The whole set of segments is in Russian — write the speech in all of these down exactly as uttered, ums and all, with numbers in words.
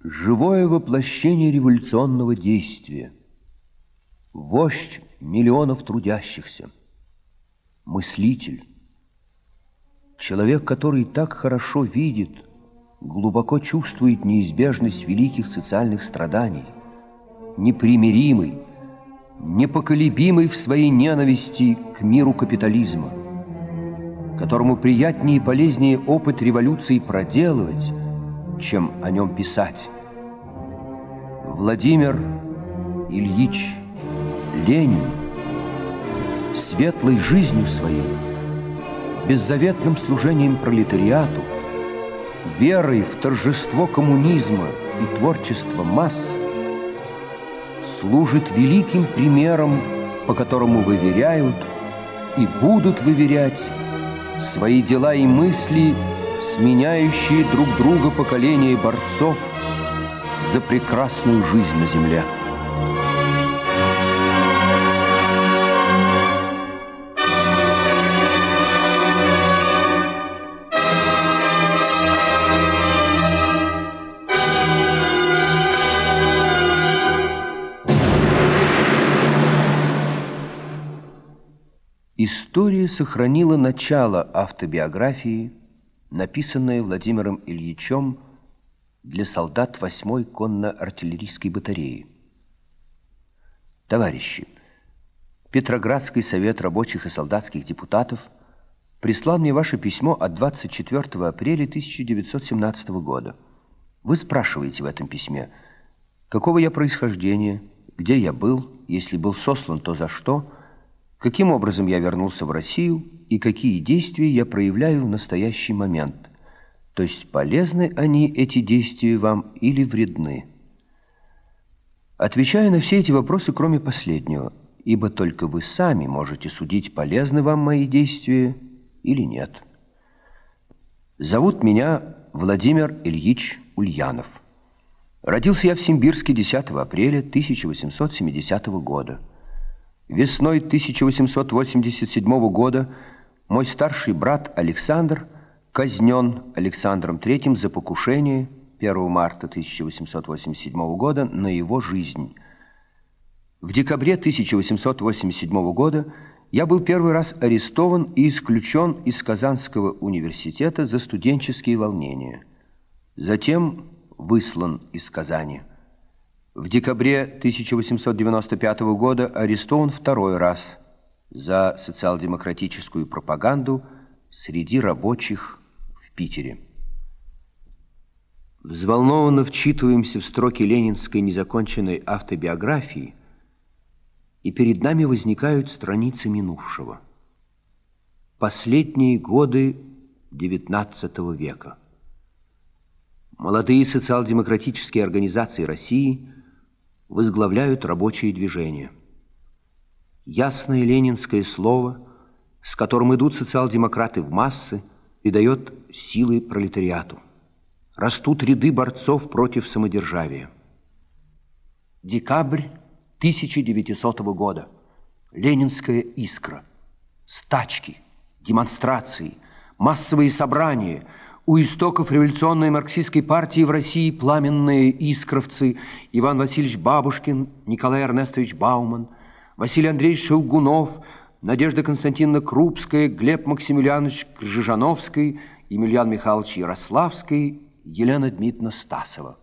Живое воплощение революционного действия, вождь миллионов трудящихся, мыслитель, человек, который так хорошо видит, глубоко чувствует неизбежность великих социальных страданий, непримиримый, непоколебимый в своей ненависти к миру капитализма, которому приятнее и полезнее опыт революции проделывать, чем о нем писать. Владимир Ильич Ленин светлой жизнью своей, беззаветным служением пролетариату, верой в торжество коммунизма и творчество масс служит великим примером, по которому выверяют и будут выверять свои дела и мысли, сменяющие друг друга поколения борцов за прекрасную жизнь на земле. История сохранила начало автобиографии, написанное Владимиром Ильичем для солдат восьмой конно-артиллерийской батареи. Товарищи, Петроградский совет рабочих и солдатских депутатов прислал мне ваше письмо от двадцать четвёртого апреля тысяча девятьсот семнадцатого года. Вы спрашиваете в этом письме, какого я происхождения, где я был, если был сослан, то за что, каким образом я вернулся в Россию и какие действия я проявляю в настоящий момент. То есть полезны они, эти действия, вам или вредны? Отвечаю на все эти вопросы, кроме последнего, ибо только вы сами можете судить, полезны вам мои действия или нет. Зовут меня Владимир Ильич Ульянов. Родился я в Симбирске десятого апреля тысяча восемьсот семидесятого года. Весной тысяча восемьсот восемьдесят седьмого года мой старший брат Александр казнен Александром третьим за покушение первого марта тысяча восемьсот восемьдесят седьмого года на его жизнь. В декабре тысяча восемьсот восемьдесят седьмого года я был первый раз арестован и исключен из Казанского университета за студенческие волнения. Затем выслан из Казани. В декабре тысяча восемьсот девяносто пятого года арестован второй раз за социал-демократическую пропаганду среди рабочих в Питере. Взволнованно вчитываемся в строки ленинской незаконченной автобиографии, и перед нами возникают страницы минувшего. Последние годы девятнадцатого века. Молодые социал-демократические организации России возглавляют рабочие движения. Ясное ленинское слово, с которым идут социал-демократы в массы, придает силы пролетариату. Растут ряды борцов против самодержавия. Декабрь тысяча девятисотого года. Ленинская искра. Стачки, демонстрации, массовые собрания. У истоков революционной марксистской партии в России пламенные искровцы Иван Васильевич Бабушкин, Николай Эрнестович Бауман, Василий Андреевич Шелгунов, Надежда Константиновна Крупская, Глеб Максимилианович Крыжановский, Емельян Михайлович Ярославский, Елена Дмитриевна Стасова.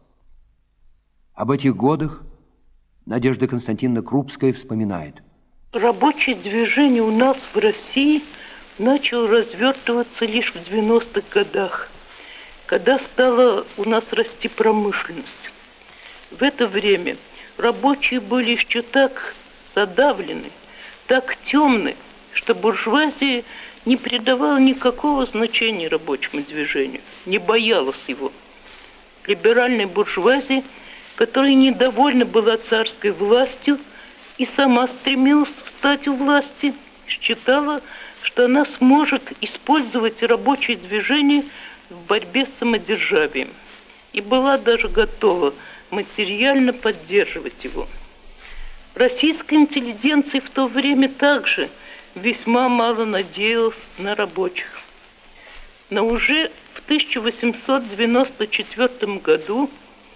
Об этих годах Надежда Константиновна Крупская вспоминает. Рабочее движение у нас в России начало развертываться лишь в девяностых годах, когда стала у нас расти промышленность. В это время рабочие были еще так задавлены, так темны, что буржуазия не придавала никакого значения рабочему движению, не боялась его. Либеральная буржуазия, которая недовольна была царской властью и сама стремилась встать у власти, считала, что она сможет использовать рабочее движение в борьбе с самодержавием и была даже готова материально поддерживать его. Российская интеллигенция в то время также весьма мало надеялась на рабочих. Но уже в тысяча восемьсот девяносто четвёртом году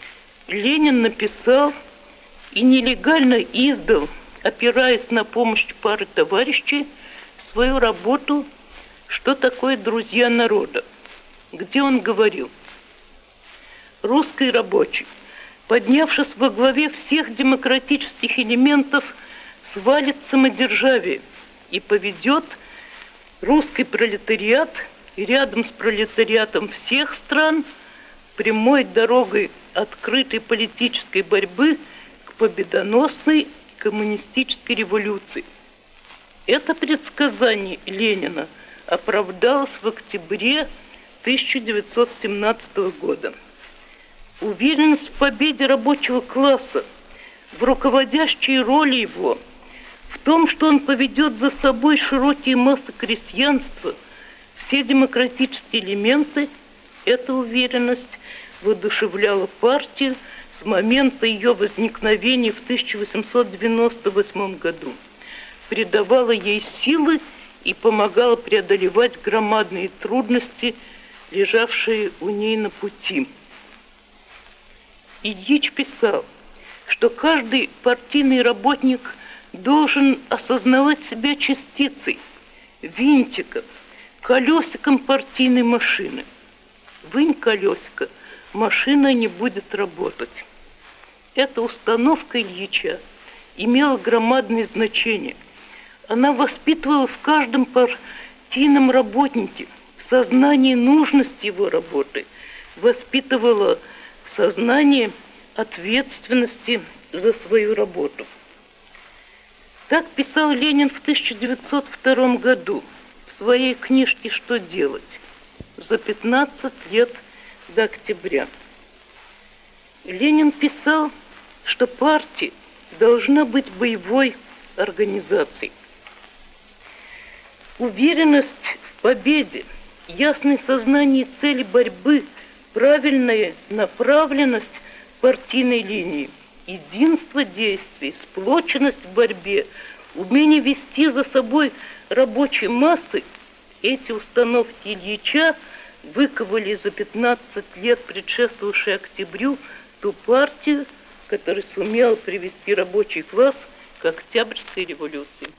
Ленин написал и нелегально издал, опираясь на помощь пары товарищей, свою работу «Что такое друзья народа», где он говорил: «Русский рабочий, поднявшись во главе всех демократических элементов, свалит самодержавие и поведет русский пролетариат и рядом с пролетариатом всех стран прямой дорогой открытой политической борьбы к победоносной коммунистической революции». Это предсказание Ленина оправдалось в октябре тысяча девятьсот семнадцатого года. Уверенность в победе рабочего класса, в руководящей роли его, в том, что он поведет за собой широкие массы крестьянства, все демократические элементы, эта уверенность воодушевляла партию с момента ее возникновения в тысяча восемьсот девяносто восьмом году, придавала ей силы и помогала преодолевать громадные трудности, лежавшие у ней на пути. Ильич писал, что каждый партийный работник должен осознавать себя частицей, винтиком, колесиком партийной машины. Вынь колесико, машина не будет работать. Эта установка Ильича имела громадное значение. Она воспитывала в каждом партийном работнике сознание нужности его работы, воспитывала сознание ответственности за свою работу. Так писал Ленин в тысяча девятьсот втором году в своей книжке «Что делать?» за пятнадцать лет до октября. Ленин писал, что партия должна быть боевой организацией. Уверенность в победе, ясное сознание цели борьбы, правильная направленность партийной линии, единство действий, сплоченность в борьбе, умение вести за собой рабочие массы, эти установки Ильича выковали за пятнадцать лет, предшествовавшие октябрю, ту партию, которая сумела привести рабочий класс к Октябрьской революции.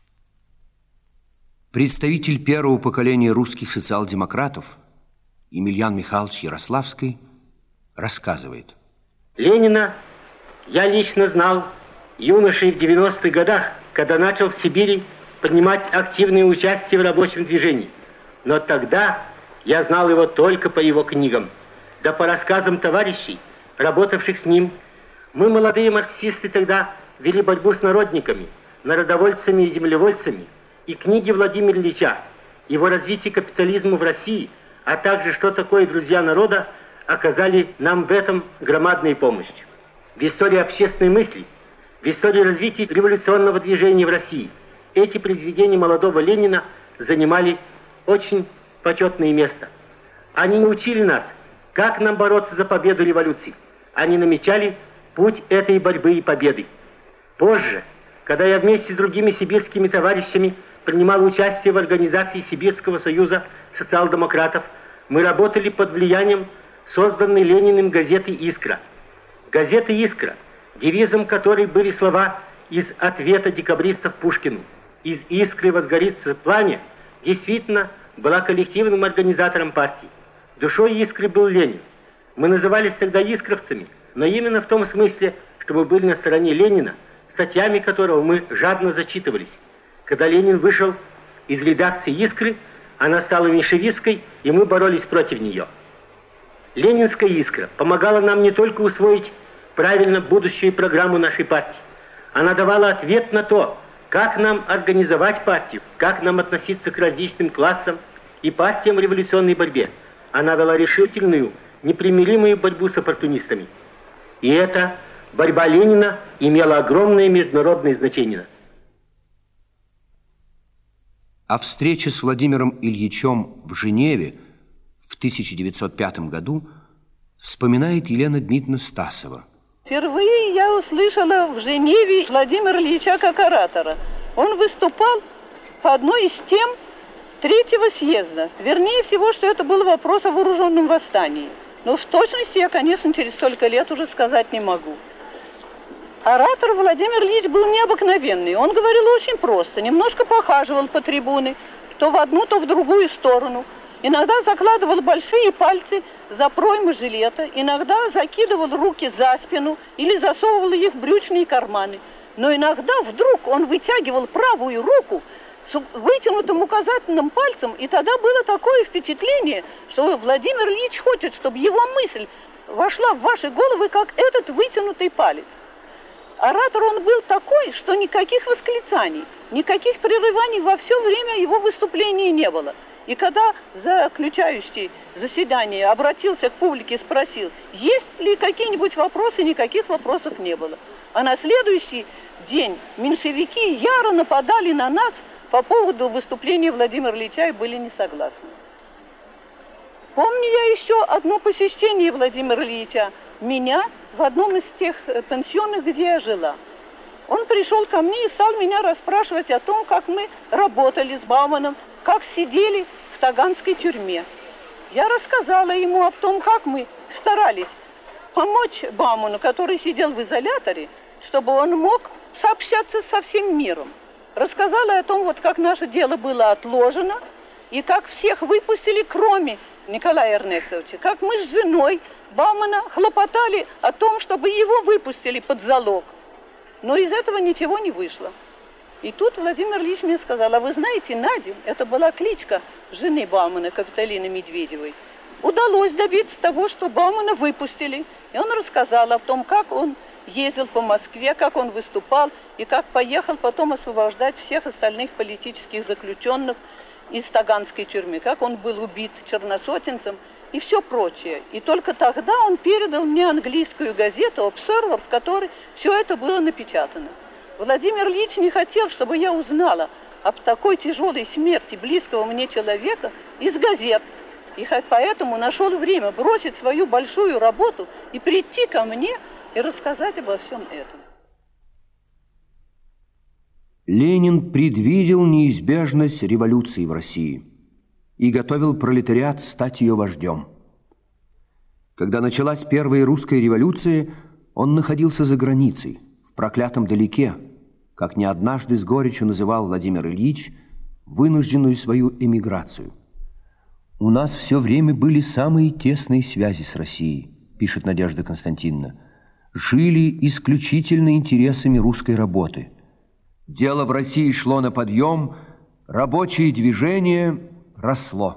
Представитель первого поколения русских социал-демократов Емельян Михайлович Ярославский рассказывает. Ленина я лично знал юношей в девяностых годах, когда начал в Сибири принимать активное участие в рабочем движении. Но тогда я знал его только по его книгам, да по рассказам товарищей, работавших с ним. Мы, молодые марксисты, тогда вели борьбу с народниками, народовольцами и землевольцами, и книги Владимира Ильича, его развитие капитализма в России, а также «Что такое друзья народа», оказали нам в этом громадную помощь. В истории общественной мысли, в истории развития революционного движения в России эти произведения молодого Ленина занимали очень почетное место. Они научили нас, как нам бороться за победу революции. Они намечали путь этой борьбы и победы. Позже, когда я вместе с другими сибирскими товарищами принимал участие в организации Сибирского союза социал-демократов, мы работали под влиянием созданной Лениным газеты «Искра». Газета «Искра», девизом которой были слова из ответа декабристов Пушкину: «Из искры возгорится пламя», действительно была коллективным организатором партии. Душой «Искры» был Ленин. Мы назывались тогда искровцами, но именно в том смысле, что мы были на стороне Ленина, статьями которого мы жадно зачитывались. Когда Ленин вышел из редакции «Искры», она стала меньшевистской, и мы боролись против нее. Ленинская «Искра» помогала нам не только усвоить правильно будущую программу нашей партии. Она давала ответ на то, как нам организовать партию, как нам относиться к различным классам и партиям в революционной борьбе. Она вела решительную, непримиримую борьбу с оппортунистами. И эта борьба Ленина имела огромное международное значение. О встрече с Владимиром Ильичем в Женеве в тысяча девятьсот пятом году вспоминает Елена Дмитриевна Стасова. Впервые я услышала в Женеве Владимира Ильича как оратора. Он выступал по одной из тем третьего съезда. Вернее всего, что это был вопрос о вооруженном восстании. Но в точности я, конечно, через столько лет уже сказать не могу. Оратор Владимир Ильич был необыкновенный. Он говорил очень просто, немножко похаживал по трибуне, то в одну, то в другую сторону. Иногда закладывал большие пальцы за проймы жилета, иногда закидывал руки за спину или засовывал их в брючные карманы. Но иногда вдруг он вытягивал правую руку с вытянутым указательным пальцем, и тогда было такое впечатление, что Владимир Ильич хочет, чтобы его мысль вошла в ваши головы, как этот вытянутый палец. Оратор он был такой, что никаких восклицаний, никаких прерываний во все время его выступления не было. И когда заключающий заседание обратился к публике и спросил, есть ли какие-нибудь вопросы, никаких вопросов не было. А на следующий день меньшевики яро нападали на нас по поводу выступления Владимира Ильича и были не согласны. Помню я еще одно посещение Владимира Ильича, меня в одном из тех пансионов, где я жила. Он пришел ко мне и стал меня расспрашивать о том, как мы работали с Бауманом, как сидели в Таганской тюрьме. Я рассказала ему о том, как мы старались помочь Бауману, который сидел в изоляторе, чтобы он мог сообщаться со всем миром. Рассказала о том, вот как наше дело было отложено, и как всех выпустили, кроме Николая Эрнестовича, как мы с женой Баумана хлопотали о том, чтобы его выпустили под залог. Но из этого ничего не вышло. И тут Владимир Ильич мне сказал, а вы знаете, Надя, это была кличка жены Баумана, Капитолины Медведевой, удалось добиться того, что Баумана выпустили. И он рассказал о том, как он ездил по Москве, как он выступал, и как поехал потом освобождать всех остальных политических заключенных из Таганской тюрьмы, как он был убит черносотенцем и все прочее. И только тогда он передал мне английскую газету «Observer», в которой все это было напечатано. Владимир Ильич не хотел, чтобы я узнала об такой тяжелой смерти близкого мне человека из газет. И поэтому нашел время бросить свою большую работу и прийти ко мне и рассказать обо всем этом. Ленин предвидел неизбежность революции в России и готовил пролетариат стать ее вождем. Когда началась первая русская революция, он находился за границей, в проклятом далеке, как не однажды с горечью называл Владимир Ильич вынужденную свою эмиграцию. «У нас все время были самые тесные связи с Россией», пишет Надежда Константиновна, «жили исключительно интересами русской работы. Дело в России шло на подъем, рабочее движение росло».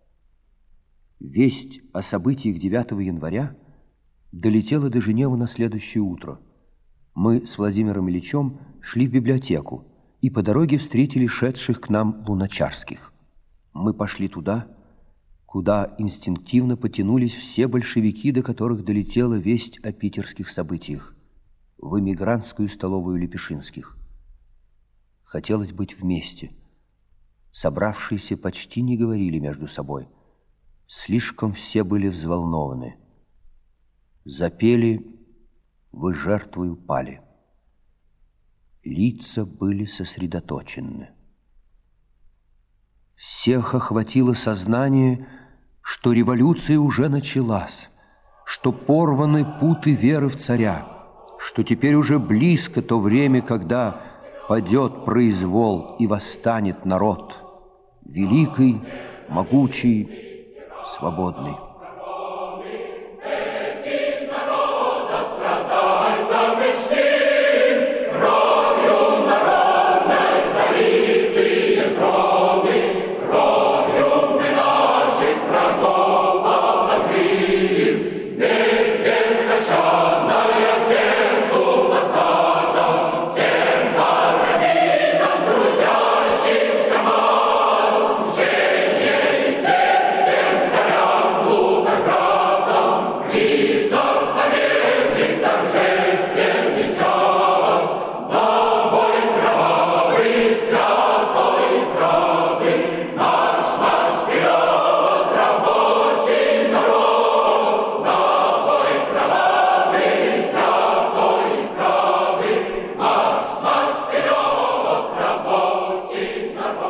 Весть о событиях девятого января долетела до Женевы на следующее утро. Мы с Владимиром Ильичем шли в библиотеку и по дороге встретили шедших к нам луначарских. Мы пошли туда, куда инстинктивно потянулись все большевики, до которых долетела весть о питерских событиях, в эмигрантскую столовую Лепешинских. Хотелось быть вместе. Собравшиеся почти не говорили между собой. Слишком все были взволнованы. Запели «Вы жертвою пали». Лица были сосредоточены. Всех охватило сознание, что революция уже началась, что порваны путы веры в царя, что теперь уже близко то время, когда падет произвол и восстанет народ, великий, могучий, свободный.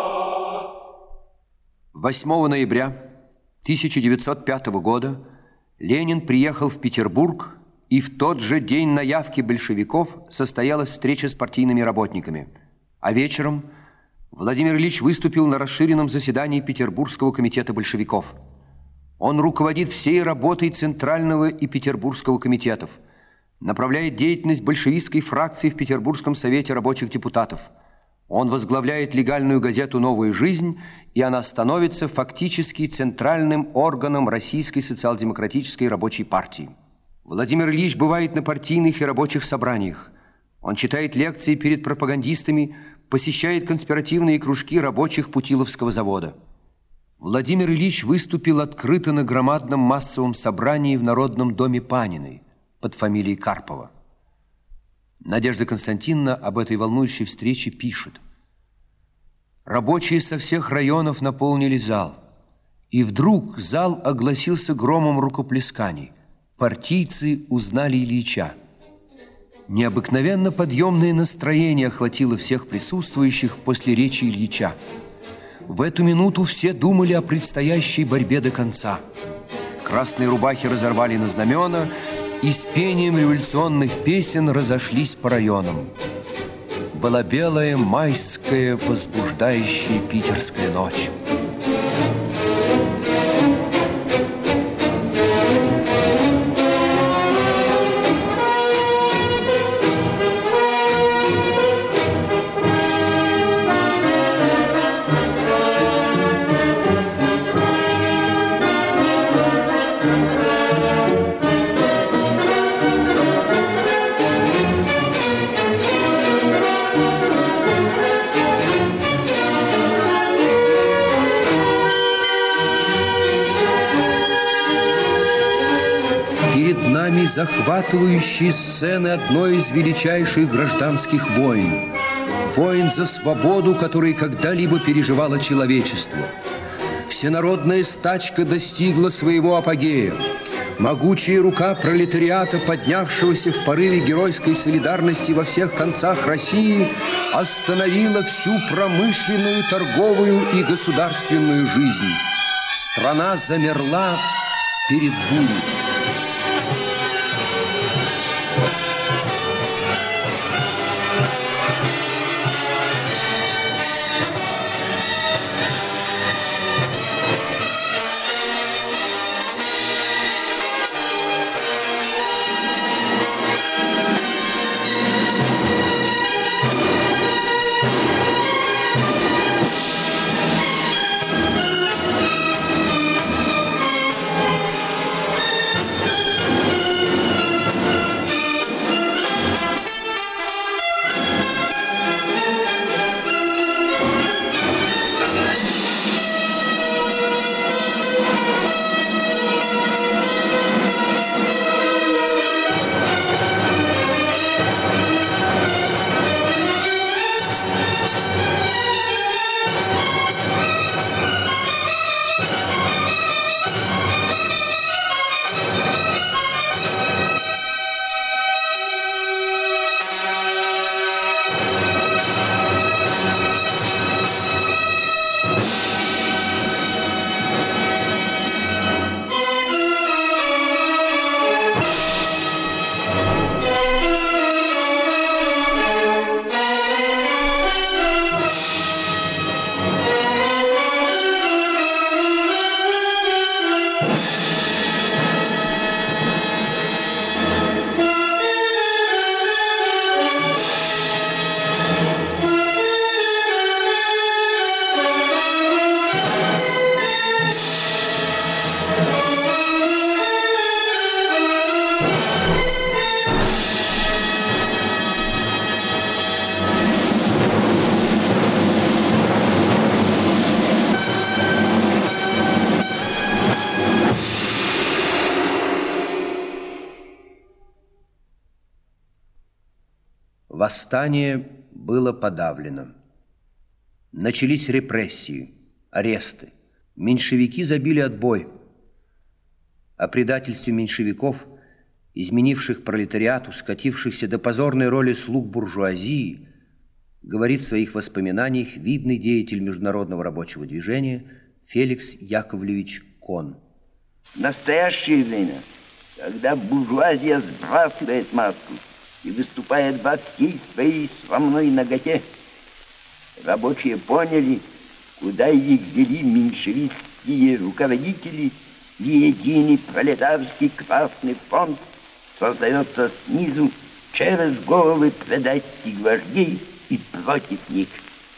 восьмого ноября тысяча девятьсот пятого года Ленин приехал в Петербург, и в тот же день на явке большевиков состоялась встреча с партийными работниками. А вечером Владимир Ильич выступил на расширенном заседании Петербургского комитета большевиков. Он руководит всей работой Центрального и Петербургского комитетов, направляет деятельность большевистской фракции в Петербургском совете рабочих депутатов. Он возглавляет легальную газету «Новая жизнь», и она становится фактически центральным органом Российской социал-демократической рабочей партии. Владимир Ильич бывает на партийных и рабочих собраниях. Он читает лекции перед пропагандистами, посещает конспиративные кружки рабочих Путиловского завода. Владимир Ильич выступил открыто на громадном массовом собрании в Народном доме Паниной под фамилией Карпова. Надежда Константиновна об этой волнующей встрече пишет. Рабочие со всех районов наполнили зал. И вдруг зал огласился громом рукоплесканий. Партийцы узнали Ильича. Необыкновенно подъемное настроение охватило всех присутствующих после речи Ильича. В эту минуту все думали о предстоящей борьбе до конца. Красные рубахи разорвали на знамена и с пением революционных песен разошлись по районам. Была белая, майская, возбуждающая питерская ночь. Захватывающие сцены одной из величайших гражданских войн. Войн за свободу, которые когда-либо переживало человечество. Всенародная стачка достигла своего апогея. Могучая рука пролетариата, поднявшегося в порыве геройской солидарности во всех концах России, остановила всю промышленную, торговую и государственную жизнь. Страна замерла перед бурей. Восстание было подавлено. Начались репрессии, аресты. Меньшевики забили отбой. О предательстве меньшевиков, изменивших пролетариату, скатившихся до позорной роли слуг буржуазии, говорит в своих воспоминаниях видный деятель международного рабочего движения Феликс Яковлевич Кон. В настоящее время, когда буржуазия сбрасывает маску и выступает во всей своей срамной наготе, рабочие поняли, куда их вели меньшевистские руководители, и единый пролетарский Красный фронт создается снизу через головы предательских вождей и против них.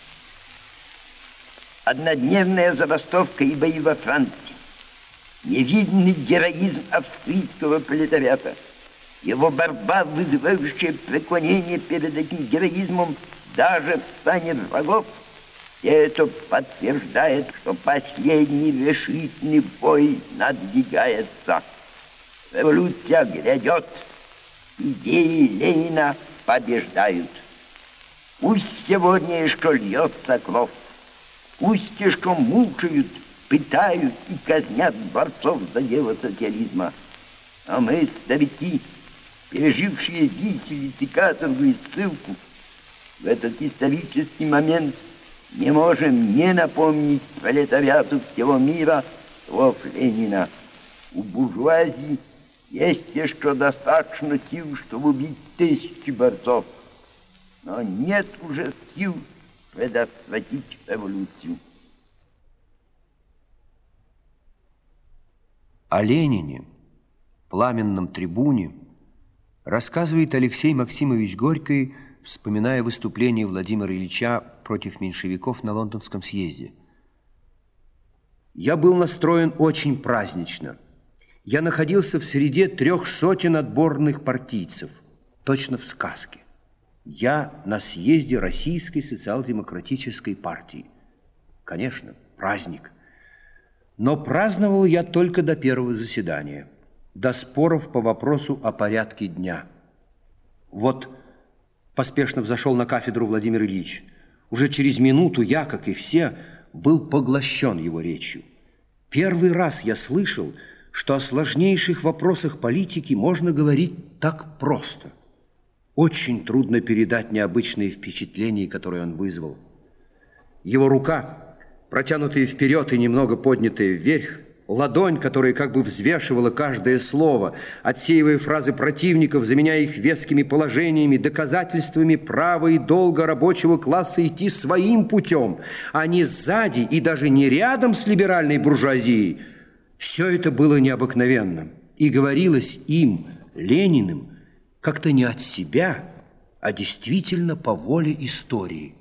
Однодневная забастовка и бои во Франции, невиданный героизм австрийского пролетариата, его борьба, вызывающая преклонение перед этим героизмом даже в стане врагов, все это подтверждает, что последний решительный бой надвигается. Революция грядет, идеи Ленина побеждают. Пусть сегодня еще льется кровь, пусть еще мучают, пытают и казнят борцов за дело социализма. А мы, старики, пережившие виселицы, каторгу и ссылку, в этот исторический момент не можем не напомнить пролетариату всего мира слов Ленина. У буржуазии есть еще достаточно сил, чтобы убить тысячи борцов, но нет уже сил предотвратить революцию. О Ленине, пламенном трибуне, рассказывает Алексей Максимович Горький, вспоминая выступление Владимира Ильича против меньшевиков на Лондонском съезде. «Я был настроен очень празднично. Я находился в среде трех сотен отборных партийцев, точно в сказке. Я на съезде Российской социал-демократической партии. Конечно, праздник. Но праздновал я только до первого заседания, до споров по вопросу о порядке дня. Вот поспешно взошел на кафедру Владимир Ильич. Уже через минуту я, как и все, был поглощен его речью. Первый раз я слышал, что о сложнейших вопросах политики можно говорить так просто. Очень трудно передать необычные впечатления, которые он вызвал. Его рука, протянутая вперед и немного поднятая вверх, ладонь, которая как бы взвешивала каждое слово, отсеивая фразы противников, заменяя их вескими положениями, доказательствами права и долга рабочего класса идти своим путем, а не сзади и даже не рядом с либеральной буржуазией. Все это было необыкновенным и говорилось им, Лениным, как-то не от себя, а действительно по воле истории.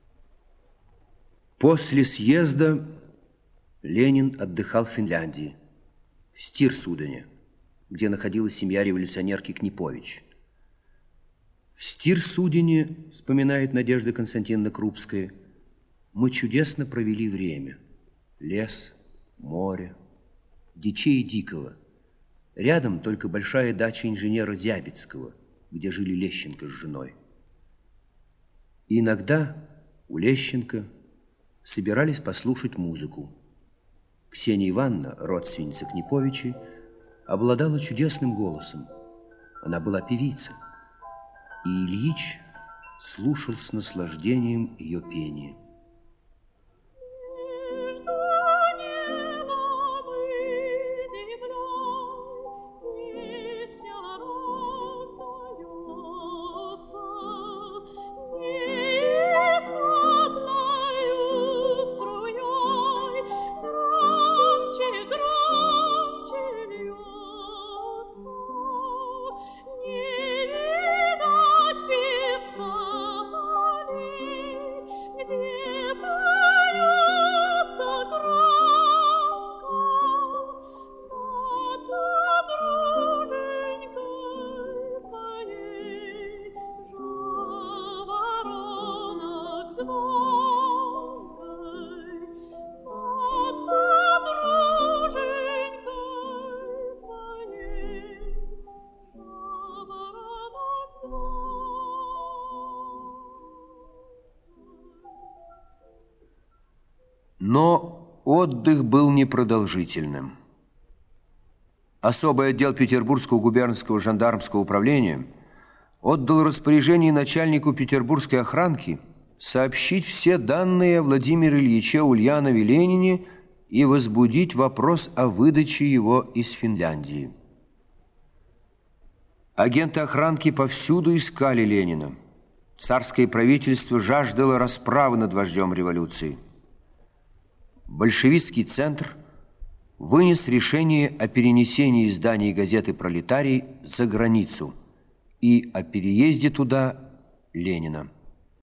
После съезда Ленин отдыхал в Финляндии, в Стирсудене, где находилась семья революционерки Книпович. В Стирсудене, вспоминает Надежда Константиновна Крупская, мы чудесно провели время. Лес, море, дичей дикого. Рядом только большая дача инженера Зябицкого, где жили Лещенко с женой. И иногда у Лещенко собирались послушать музыку. Ксения Ивановна, родственница Книповичей, обладала чудесным голосом. Она была певица. И Ильич слушал с наслаждением ее пение. Но отдых был непродолжительным. Особый отдел Петербургского губернского жандармского управления отдал распоряжение начальнику петербургской охранки сообщить все данные о Владимире Ильиче Ульянове Ленине и возбудить вопрос о выдаче его из Финляндии. Агенты охранки повсюду искали Ленина. Царское правительство жаждало расправы над вождем революции. Большевистский центр вынес решение о перенесении издания газеты «Пролетарий» за границу и о переезде туда Ленина.